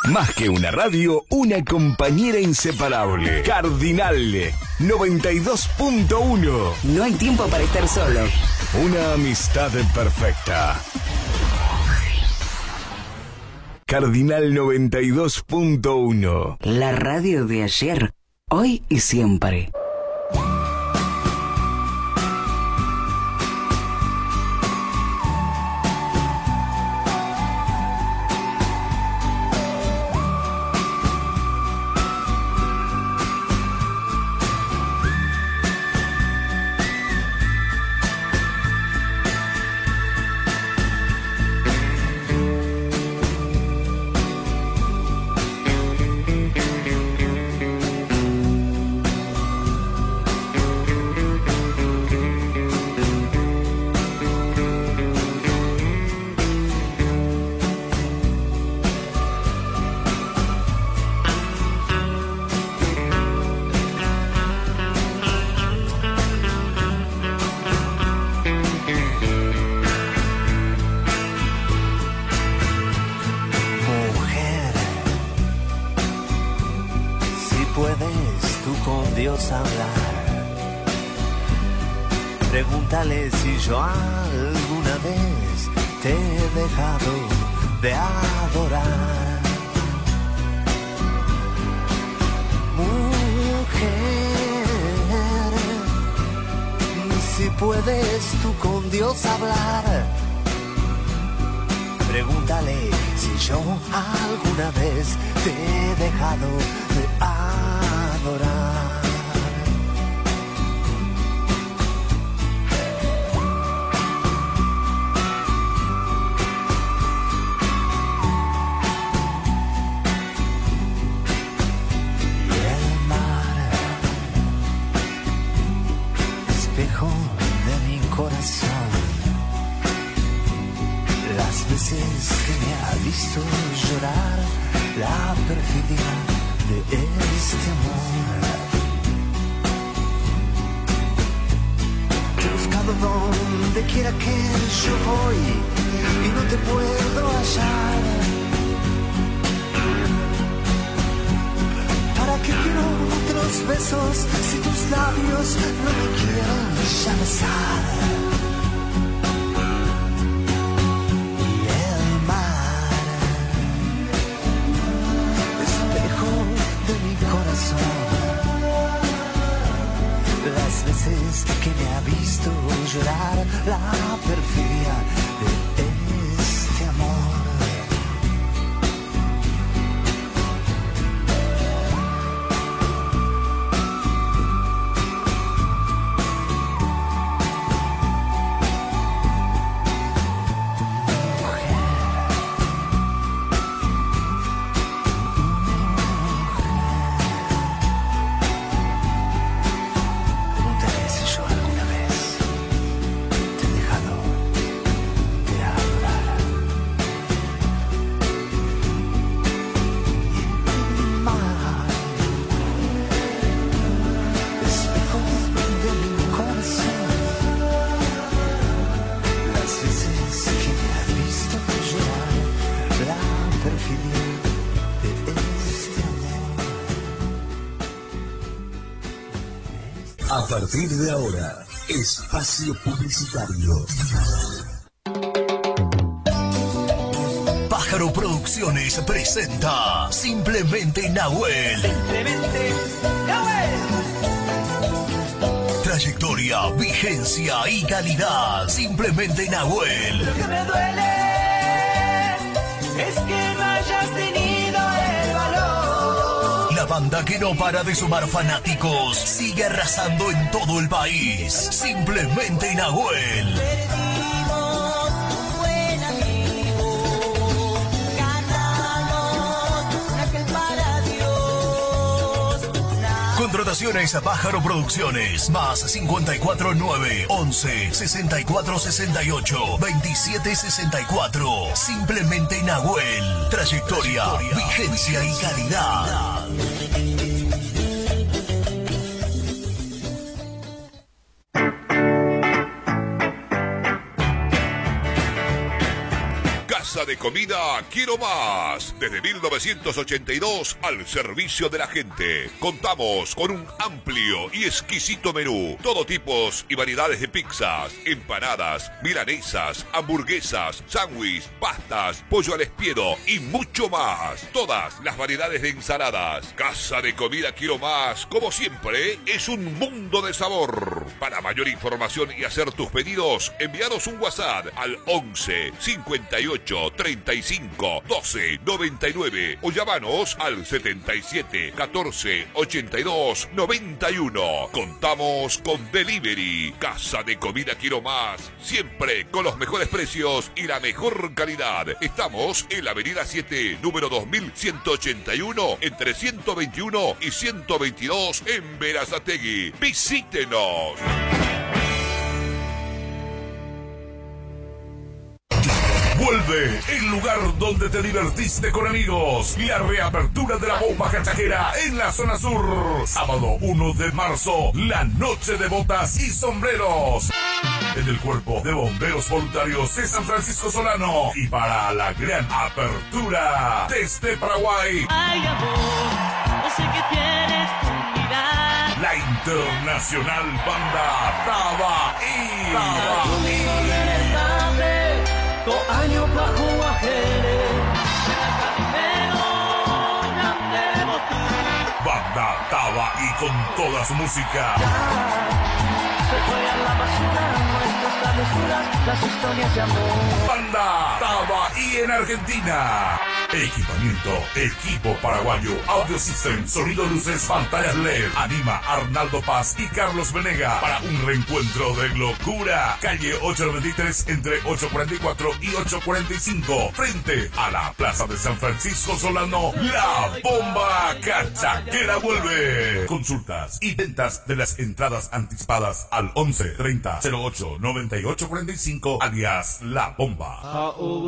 Más que una radio, una compañera inseparable. Cardinal 92.1. No hay tiempo para estar solo. Una amistad perfecta. Cardinal 92.1. La radio de ayer, hoy y siempre. Pregúntale si yo alguna vez te he dejado de adorar. Mujer, si puedes tú con Dios hablar. Pregúntale si yo alguna vez te he dejado de adorar. Que me ha visto llorar la perfidia de este amor. Te he buscado donde quiera que yo voy y no te puedo hallar. ¿Para qué quiero otros besos si tus labios no me quieren ya besar? Las veces que me ha visto llorar la perfidia de este amor. A partir de ahora, espacio publicitario. Pájaro Producciones presenta Simplemente Nahuel. Simplemente Nahuel. Trayectoria, vigencia y calidad. Simplemente Nahuel. Lo que me duele es que no hayas tenido el valor. La banda que no para de sumar fanáticos sigue arrasando en todo el país. Simplemente Nahuel. Contrataciones a Pájaro Producciones, más 549 11 64 68 27 64. Simplemente Nahuel. Trayectoria, vigencia y calidad. Casa de de Comida Quiero Más. Desde 1982 al servicio de la gente. Contamos con un amplio y exquisito menú. Todo tipos y variedades de pizzas, empanadas, milanesas, hamburguesas, sándwich, pastas, pollo al espiedo y mucho más. Todas las variedades de ensaladas. Casa de Comida Quiero Más, como siempre, es un mundo de sabor. Para mayor información y hacer tus pedidos, envíanos un WhatsApp al 11 58 35 12 99 o llámanos al 77 14 82 91. Contamos con delivery. Casa de Comida Quiero Más, siempre con los mejores precios y la mejor calidad. Estamos en la avenida 7, número 2181, entre 121 y 122 en Berazategui. Visítenos. Vuelve el lugar donde te divertiste con amigos. La reapertura de la bomba cachajera en la zona sur. Sábado 1 de marzo, la noche de botas y sombreros. En el Cuerpo de Bomberos Voluntarios de San Francisco Solano. Y para la gran apertura desde Paraguay. Ay, amor, no sé qué tienes tu mirar. La internacional banda Taba y año bajo ajere. Banda Taba y con toda su música. Se fue a la basura nuestras travesuras, las historias de amor. Banda Taba y en Argentina. Equipamiento, equipo paraguayo, audio system, sonido, luces, pantallas LED. Anima Arnaldo Paz y Carlos Venega para un reencuentro de locura. Calle 893 entre 844 y 845. Frente a la Plaza de San Francisco Solano. La bomba cachajera vuelve. Consultas y ventas de las entradas anticipadas al 11 30 08 98 45 alias La Bomba.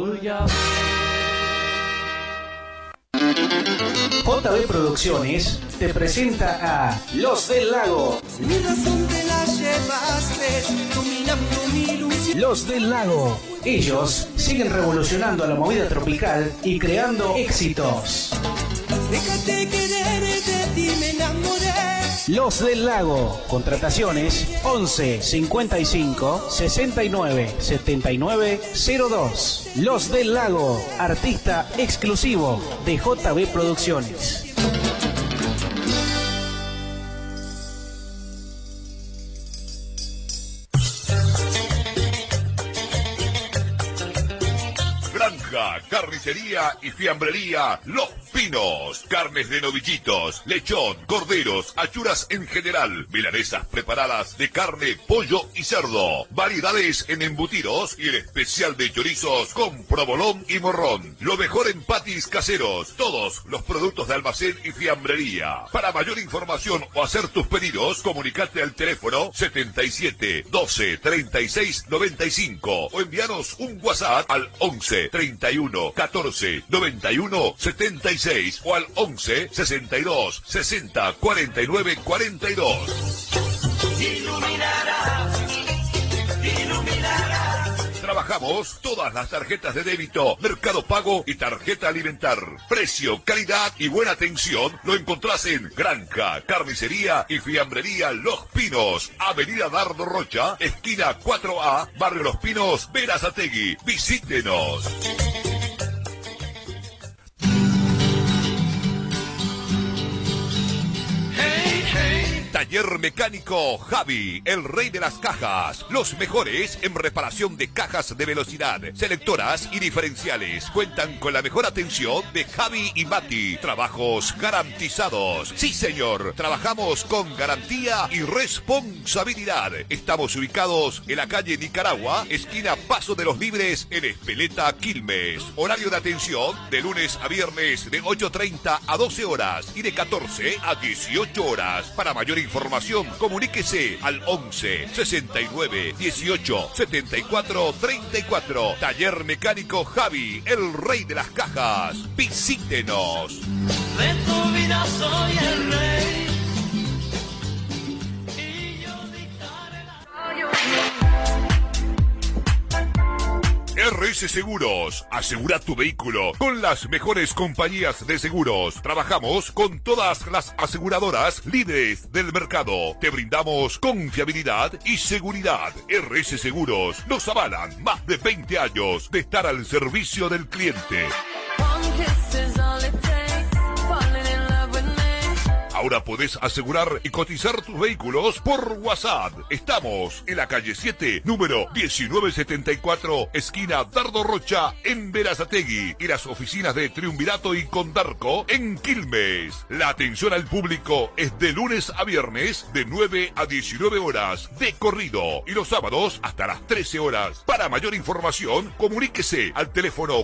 JB Producciones te presenta a Los del Lago. Mi razón te la llevaste, dominando mi ilusión. Los del Lago. Ellos siguen revolucionando a la movida tropical y creando éxitos. Déjate querer, de ti me enamoré. Los del Lago. Contrataciones 11 55 69 79 02. Los del Lago. Artista exclusivo de JB Producciones. Granja, carnicería y fiambrería Los Pinos. Carnes de novillitos, lechón, corderos, achuras en general, milanesas preparadas de carne, pollo y cerdo. Variedades en embutidos y el especial de chorizos con provolón y morrón. Lo mejor en patis caseros. Todos los productos de almacén y fiambrería. Para mayor información o hacer tus pedidos, comunicate al teléfono 77 12 36 95 o envíanos un WhatsApp al 11 31 14 91 76 o al 11 62 60 49 42. Trabajamos todas las tarjetas de débito, Mercado Pago y tarjeta alimentar. Precio, calidad y buena atención lo encontrás en Granja, Carnicería y Fiambrería Los Pinos, Avenida Dardo Rocha, esquina 4A, Barrio Los Pinos, Berazategui. Visítenos. Taller Mecánico Javi, el rey de las cajas. Los mejores en reparación de cajas de velocidad, selectoras y diferenciales. Cuentan con la mejor atención de Javi y Mati. Trabajos garantizados. Sí, señor. Trabajamos con garantía y responsabilidad. Estamos ubicados en la calle Nicaragua, esquina Paso de los Libres, en Espeleta, Quilmes. Horario de atención de lunes a viernes de 8:30 a 12 horas y de 14 a 18 horas. Para mayor información, comuníquese al 11 69 18 74 34. Taller Mecánico Javi, el rey de las cajas. Visítenos. De tu vida soy el rey. RS Seguros. Asegura tu vehículo con las mejores compañías de seguros. Trabajamos con todas las aseguradoras líderes del mercado. Te brindamos confiabilidad y seguridad. RS Seguros nos avalan más de 20 años de estar al servicio del cliente. Ahora podés asegurar y cotizar tus vehículos por WhatsApp. Estamos en la calle 7, número 1974, esquina Dardo Rocha, en Berazategui, y las oficinas de Triunvirato y Condarco en Quilmes. La atención al público es de lunes a viernes, de 9 a 19 horas, de corrido, y los sábados hasta las 13 horas. Para mayor información, comuníquese al teléfono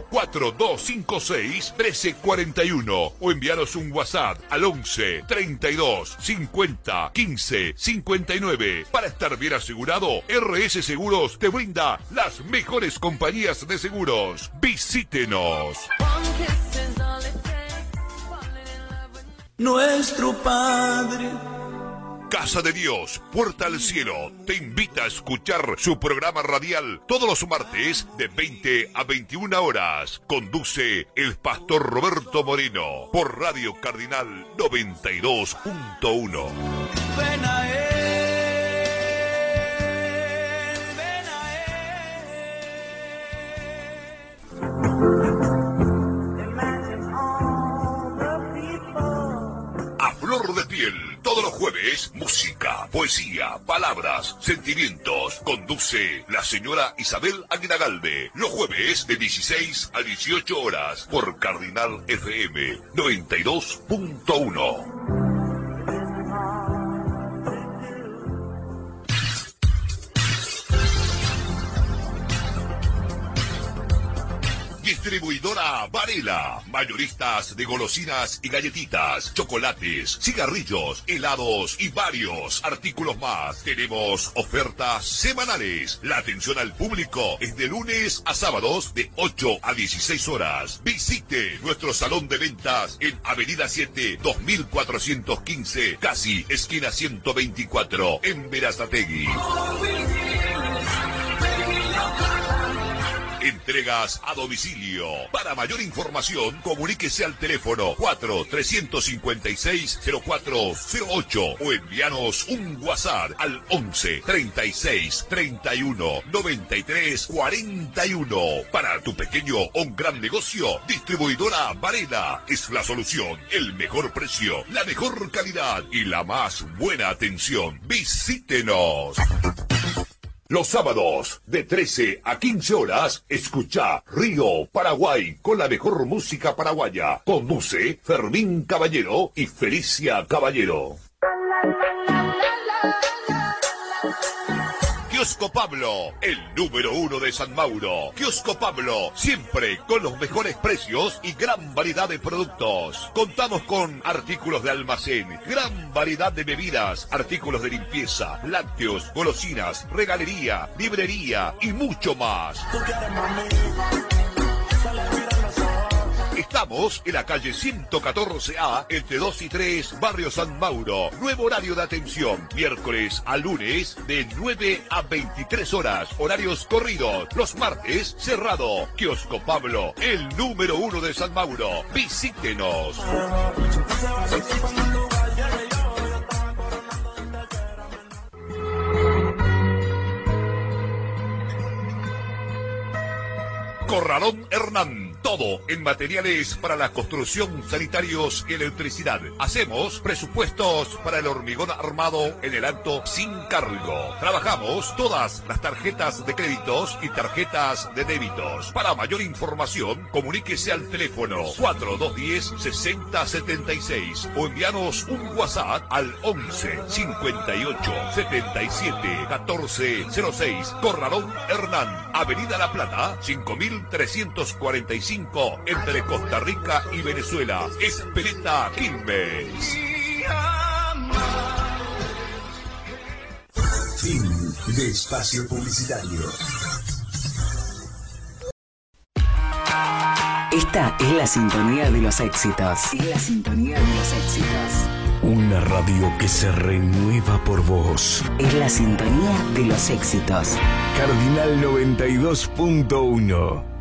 4256-1341 o envíanos un WhatsApp al 11 32 50 15 59. Para estar bien asegurado, RS Seguros te brinda las mejores compañías de seguros. Visítenos. Nuestro Padre. Casa de Dios, Puerta al Cielo, te invita a escuchar su programa radial todos los martes de 20 a 21 horas. Conduce el pastor Roberto Moreno por Radio Cardinal 92.1. Ven a él. A flor de piel, todos los jueves, música, poesía, palabras, sentimientos. Conduce la señora Isabel Aguinagalde. Los jueves de 16 a 18 horas por Cardinal FM 92.1. Distribuidora Varela, mayoristas de golosinas y galletitas, chocolates, cigarrillos, helados y varios artículos más. Tenemos ofertas semanales. La atención al público es de lunes a sábados de 8 a 16 horas. Visite nuestro salón de ventas en Avenida 7, 2415, casi esquina 124, en Berazategui. Entregas a domicilio. Para mayor información, comuníquese al teléfono 4-356-0408 o envíanos un WhatsApp al 11 36 31 93 41. Para tu pequeño o un gran negocio, Distribuidora Varela es la solución. El mejor precio, la mejor calidad y la más buena atención. Visítenos. Los sábados, de 13 a 15 horas, escucha Río Paraguay con la mejor música paraguaya. Conduce Fermín Caballero y Felicia Caballero. Kiosco Pablo, el número 1 de San Mauro. Kiosco Pablo, siempre con los mejores precios y gran variedad de productos. Contamos con artículos de almacén, gran variedad de bebidas, artículos de limpieza, lácteos, golosinas, regalería, librería y mucho más. Estamos en la calle 114A, entre 2 y 3, Barrio San Mauro. Nuevo horario de atención, miércoles a lunes, de 9 a 23 horas. Horarios corridos. Los martes, cerrado. Kiosco Pablo, el número 1 de San Mauro. Visítenos. Corralón Hernán, todo en materiales para la construcción, sanitarios y electricidad. Hacemos presupuestos para el hormigón armado en el acto sin cargo. Trabajamos todas las tarjetas de créditos y tarjetas de débitos. Para mayor información, comuníquese al teléfono 4210-6076 o envíanos un WhatsApp al 11 58 77 1406. Corralón Hernán, Avenida La Plata, 5345, entre Costa Rica y Venezuela. Espeleta Quilmes. Fin de espacio publicitario. Esta es la sintonía de los éxitos. Es la sintonía de los éxitos. Una radio que se renueva por vos. Es la sintonía de los éxitos. Cardinal 92.1.